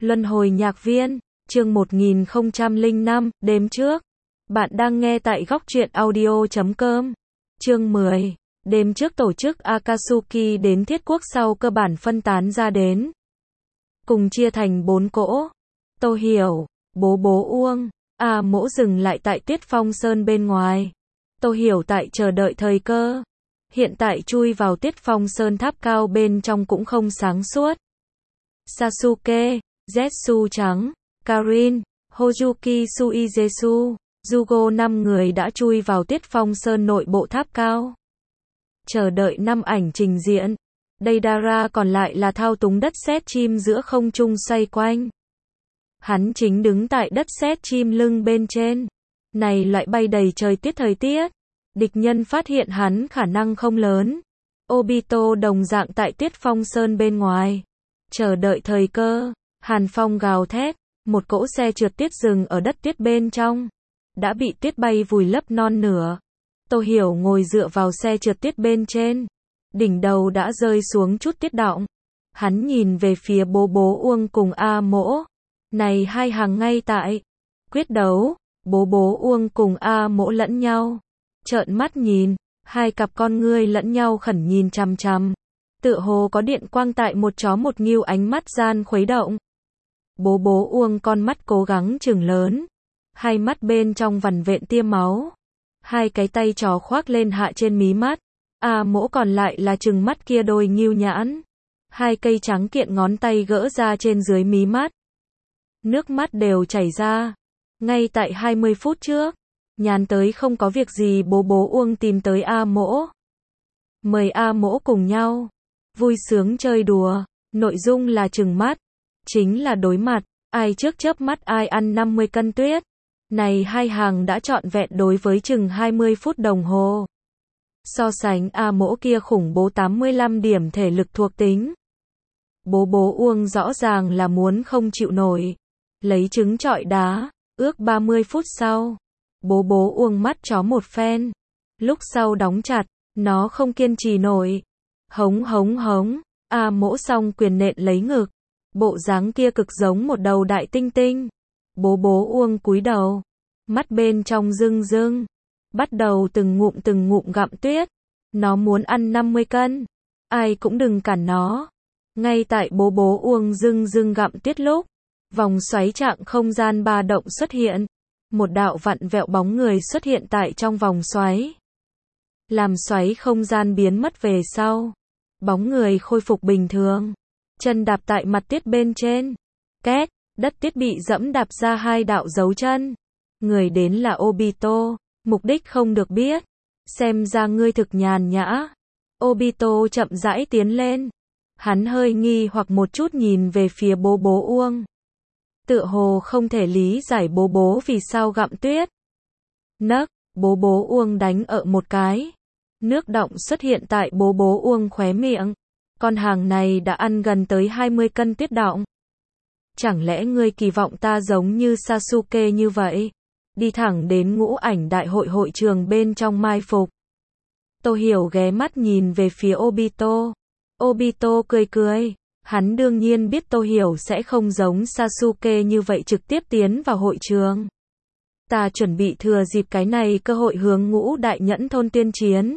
Luân hồi nhạc viên, chương 1005, đêm trước. Bạn đang nghe tại góc truyện audio.com. Chương 10. Đêm trước tổ chức Akatsuki đến Thiết Quốc sau cơ bản phân tán ra đến. Cùng chia thành 4 cỗ. Tô Hiểu, bố Uông, A Mỗ dừng lại tại Tuyết Phong Sơn bên ngoài. Tô Hiểu tại chờ đợi thời cơ. Hiện tại chui vào Tuyết Phong Sơn tháp cao bên trong cũng không sáng suốt. Sasuke, Zetsu trắng, Karin, Hojuki Suizetsu, Jugo 5 người đã chui vào Tuyết Phong Sơn nội bộ tháp cao. Chờ đợi 5 ảnh trình diễn. Deidara còn lại là thao túng đất sét chim giữa không trung xoay quanh. Hắn chính đứng tại đất sét chim lưng bên trên. Này loại bay đầy trời thời tiết. Địch nhân phát hiện hắn khả năng không lớn. Obito đồng dạng tại Tuyết Phong Sơn bên ngoài. Chờ đợi thời cơ. Hàn phong gào thét. Một cỗ xe trượt tuyết dừng ở đất tuyết bên trong. Đã bị tuyết bay vùi lấp non nửa. Tô Hiểu ngồi dựa vào xe trượt tuyết bên trên. Đỉnh đầu đã rơi xuống chút tuyết đọng. Hắn nhìn về phía bố Uông cùng A Mỗ. Này hai hàng ngay tại. Quyết đấu. Bố Uông cùng A Mỗ lẫn nhau. Trợn mắt nhìn. Hai cặp con ngươi lẫn nhau khẩn nhìn chằm chằm. Tựa hồ có điện quang tại một chó một ngưu ánh mắt gian khuấy động. Bố Uông con mắt cố gắng trừng lớn. Hai mắt bên trong vằn vện tia máu. Hai cái tay chó khoác lên hạ trên mí mắt. A Mỗ còn lại là trừng mắt kia đôi ngưu nhãn. Hai cây trắng kiện ngón tay gỡ ra trên dưới mí mắt. Nước mắt đều chảy ra. Ngay tại 20 phút trước. Nhàn tới không có việc gì bố Uông tìm tới A Mỗ. Mời A Mỗ cùng nhau. Vui sướng chơi đùa. Nội dung là trừng mắt. Chính là đối mặt. Ai trước chớp mắt ai ăn 50 cân tuyết. Này hai hàng đã trọn vẹn đối với chừng 20 phút đồng hồ. So sánh A Mỗ kia khủng bố 85 điểm thể lực thuộc tính. Bố Uông rõ ràng là muốn không chịu nổi. Lấy trứng trọi đá. Ước 30 phút sau. Bố Uông mắt chó một phen. Lúc sau đóng chặt. Nó không kiên trì nổi. Hống. A Mỗ song quyền nện lấy ngực. Bộ dáng kia cực giống một đầu đại tinh tinh. Bố Uông cúi đầu. Mắt bên trong rưng. Bắt đầu từng ngụm gặm tuyết. Nó muốn ăn 50 cân. Ai cũng đừng cản nó. Ngay tại bố Uông rưng gặm tuyết lúc. Vòng xoáy trạng không gian ba động xuất hiện. Một đạo vặn vẹo bóng người xuất hiện tại trong vòng xoáy. Làm xoáy không gian biến mất về sau. Bóng người khôi phục bình thường. Chân đạp tại mặt tuyết bên trên. Két, đất tuyết bị dẫm đạp ra hai đạo dấu chân. Người đến là Obito. Mục đích không được biết. Xem ra ngươi thực nhàn nhã. Obito chậm rãi tiến lên. Hắn hơi nghi hoặc một chút nhìn về phía bố Uông. Tựa hồ không thể lý giải bố vì sao gặm tuyết. Nấc, bố Uông đánh ở một cái. Nước đọng xuất hiện tại bố Uông khóe miệng. Con hàng này đã ăn gần tới 20 cân tuyết đọng. Chẳng lẽ ngươi kỳ vọng ta giống như Sasuke như vậy? Đi thẳng đến ngũ ảnh đại hội hội trường bên trong mai phục. Tô Hiểu ghé mắt nhìn về phía Obito. Obito cười. Hắn đương nhiên biết Tô Hiểu sẽ không giống Sasuke như vậy trực tiếp tiến vào hội trường. Ta chuẩn bị thừa dịp cái này cơ hội hướng ngũ đại nhẫn thôn tuyên chiến.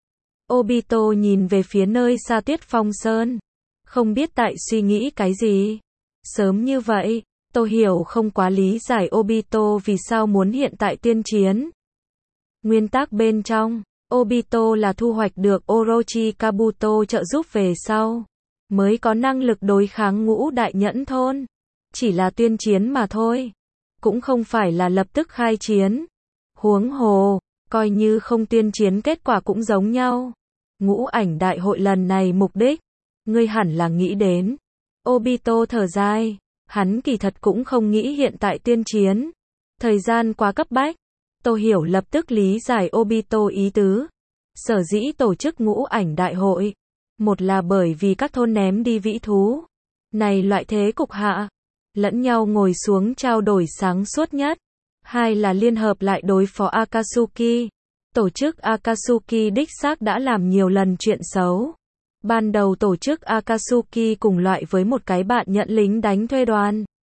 Obito nhìn về phía nơi xa Tuyết Phong Sơn. Không biết tại suy nghĩ cái gì. Sớm như vậy, Tô Hiểu không quá lý giải Obito vì sao muốn hiện tại tuyên chiến. Nguyên tắc bên trong, Obito là thu hoạch được Orochi Kabuto trợ giúp về sau. Mới có năng lực đối kháng ngũ đại nhẫn thôn. Chỉ là tuyên chiến mà thôi. Cũng không phải là lập tức khai chiến. Huống hồ, coi như không tuyên chiến kết quả cũng giống nhau. Ngũ ảnh đại hội lần này mục đích. Ngươi hẳn là nghĩ đến. Obito thở dài. Hắn kỳ thật cũng không nghĩ hiện tại tuyên chiến. Thời gian quá cấp bách. Tô Hiểu lập tức lý giải Obito ý tứ. Sở dĩ tổ chức ngũ ảnh đại hội. Một là bởi vì các thôn ném đi vĩ thú. Này loại thế cục hạ. Lẫn nhau ngồi xuống trao đổi sáng suốt nhất. Hai là liên hợp lại đối phó Akatsuki. Tổ chức Akatsuki đích xác đã làm nhiều lần chuyện xấu. Ban đầu tổ chức Akatsuki cùng loại với một cái bạn nhận lính đánh thuê đoàn.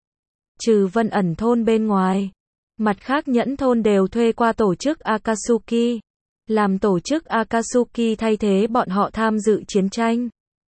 trừ Vân Ẩn thôn bên ngoài. Mặt khác nhẫn thôn đều thuê qua tổ chức Akatsuki, làm tổ chức Akatsuki thay thế bọn họ tham dự chiến tranh.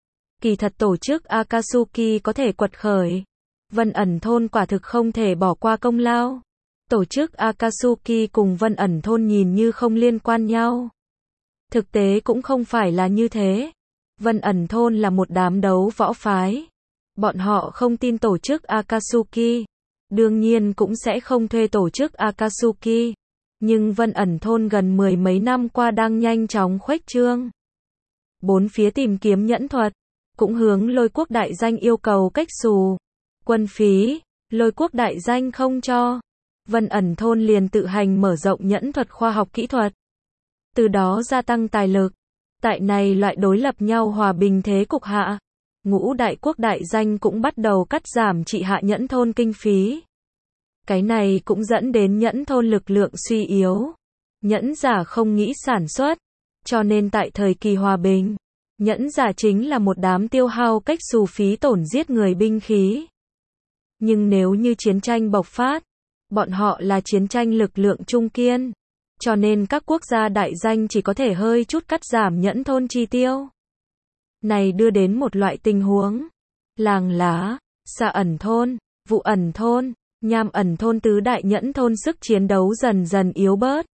Kỳ thật tổ chức Akatsuki có thể quật khởi, Vân Ẩn thôn quả thực không thể bỏ qua công lao. Tổ chức Akatsuki cùng Vân Ẩn thôn nhìn như không liên quan nhau. Thực tế cũng không phải là như thế. Vân Ẩn thôn là một đám đấu võ phái. Bọn họ không tin tổ chức Akatsuki, đương nhiên cũng sẽ không thuê tổ chức Akatsuki. Nhưng Vân Ẩn thôn gần mười mấy năm qua đang nhanh chóng khuếch trương. Bốn phía tìm kiếm nhẫn thuật, cũng hướng Lôi Quốc đại danh yêu cầu cách xù, quân phí, Lôi Quốc đại danh không cho. Vân Ẩn thôn liền tự hành mở rộng nhẫn thuật khoa học kỹ thuật, từ đó gia tăng tài lực. Tại này loại đối lập nhau hòa bình thế cục hạ, Ngũ Đại Quốc đại danh cũng bắt đầu cắt giảm trị hạ nhẫn thôn kinh phí. Cái này cũng dẫn đến nhẫn thôn lực lượng suy yếu. Nhẫn giả không nghĩ sản xuất, cho nên tại thời kỳ hòa bình, nhẫn giả chính là một đám tiêu hao cách xù phí tổn giết người binh khí. Nhưng nếu như chiến tranh bộc phát, bọn họ là chiến tranh lực lượng trung kiên, cho nên các quốc gia đại danh chỉ có thể hơi chút cắt giảm nhẫn thôn chi tiêu. Này đưa đến một loại tình huống, Làng Lá, Xà Ẩn thôn, Vụ Ẩn thôn, Nham Ẩn thôn tứ đại nhẫn thôn sức chiến đấu dần dần yếu bớt.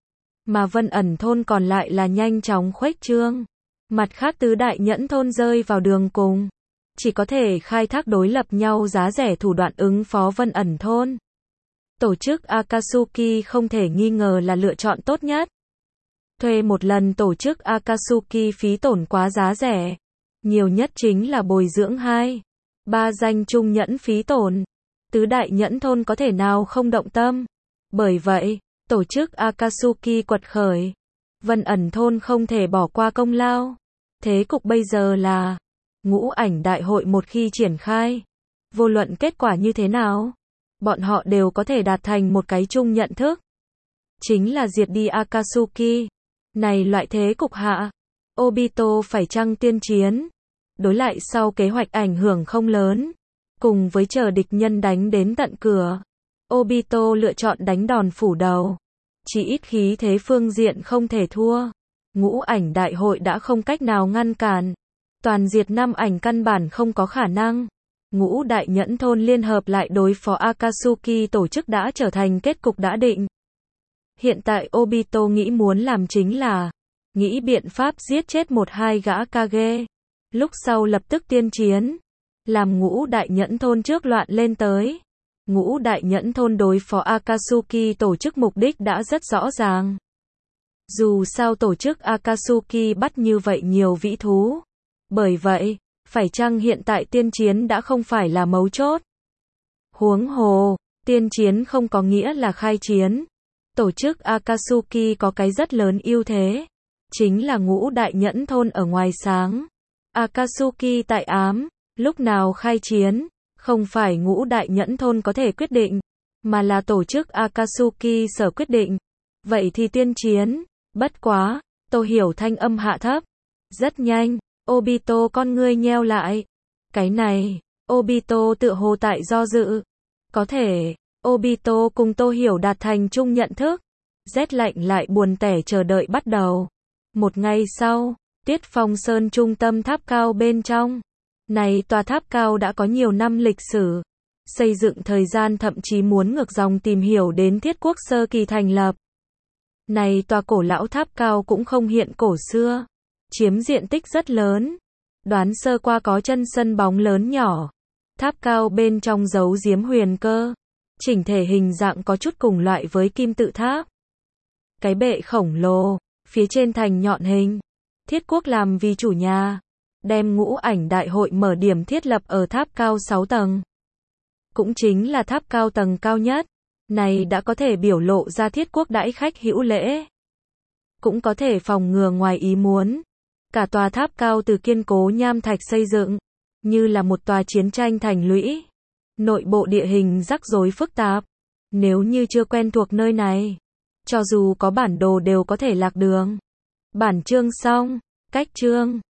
Mà Vân Ẩn thôn còn lại là nhanh chóng khuếch trương. Mặt khác tứ đại nhẫn thôn rơi vào đường cùng, chỉ có thể khai thác đối lập nhau giá rẻ thủ đoạn ứng phó Vân Ẩn thôn. Tổ chức Akatsuki không thể nghi ngờ là lựa chọn tốt nhất. Thuê một lần tổ chức Akatsuki phí tổn quá giá rẻ. Nhiều nhất chính là bồi dưỡng 2-3 danh trung nhẫn phí tổn. Tứ đại nhẫn thôn có thể nào không động tâm. Bởi vậy, tổ chức Akatsuki quật khởi. Vân Ẩn thôn không thể bỏ qua công lao. Thế cục bây giờ là, ngũ ảnh đại hội một khi triển khai, vô luận kết quả như thế nào, bọn họ đều có thể đạt thành một cái chung nhận thức. Chính là diệt đi Akatsuki. Này loại thế cục hạ, Obito phải chăng tiên chiến? Đối lại sau kế hoạch ảnh hưởng không lớn. Cùng với chờ địch nhân đánh đến tận cửa, Obito lựa chọn đánh đòn phủ đầu. Chỉ ít khí thế phương diện không thể thua. Ngũ ảnh đại hội đã không cách nào ngăn cản. Toàn diệt năm ảnh căn bản không có khả năng. Ngũ đại nhẫn thôn liên hợp lại đối phó Akatsuki tổ chức đã trở thành kết cục đã định. Hiện tại Obito nghĩ muốn làm chính là nghĩ biện pháp giết chết một hai gã Kage. Lúc sau lập tức tiên chiến. Làm ngũ đại nhẫn thôn trước loạn lên tới. Ngũ đại nhẫn thôn đối phó Akatsuki tổ chức mục đích đã rất rõ ràng. Dù sao tổ chức Akatsuki bắt như vậy nhiều vĩ thú. Bởi vậy, phải chăng hiện tại tiên chiến đã không phải là mấu chốt. Huống hồ, tiên chiến không có nghĩa là khai chiến. Tổ chức Akatsuki có cái rất lớn ưu thế. Chính là ngũ đại nhẫn thôn ở ngoài sáng. Akatsuki tại ám. Lúc nào khai chiến, không phải ngũ đại nhẫn thôn có thể quyết định, mà là tổ chức Akatsuki sở quyết định. Vậy thì tiên chiến, bất quá, Tô Hiểu thanh âm hạ thấp. Rất nhanh, Obito con ngươi nheo lại. Cái này, Obito tựa hồ tại do dự. Có thể, Obito cùng Tô Hiểu đạt thành chung nhận thức. Rét lạnh lại buồn tẻ chờ đợi bắt đầu. Một ngày sau, Tiết Phong Sơn trung tâm tháp cao bên trong. Này tòa tháp cao đã có nhiều năm lịch sử. Xây dựng thời gian thậm chí muốn ngược dòng tìm hiểu đến Thiết Quốc sơ kỳ thành lập. Này tòa cổ lão tháp cao cũng không hiện cổ xưa. Chiếm diện tích rất lớn. Đoán sơ qua có chân sân bóng lớn nhỏ. Tháp cao bên trong giấu giếm huyền cơ. Chỉnh thể hình dạng có chút cùng loại với kim tự tháp. Cái bệ khổng lồ, phía trên thành nhọn hình. Thiết Quốc làm vì chủ nhà. Đem ngũ ảnh đại hội mở điểm thiết lập ở tháp cao 6 tầng. Cũng chính là tháp cao tầng cao nhất. Này đã có thể biểu lộ ra Thiết Quốc đãi khách hữu lễ. Cũng có thể phòng ngừa ngoài ý muốn. Cả tòa tháp cao từ kiên cố nham thạch xây dựng. Như là một tòa chiến tranh thành lũy. Nội bộ địa hình rắc rối phức tạp. Nếu như chưa quen thuộc nơi này, cho dù có bản đồ đều có thể lạc đường. Bản chương xong. Cách chương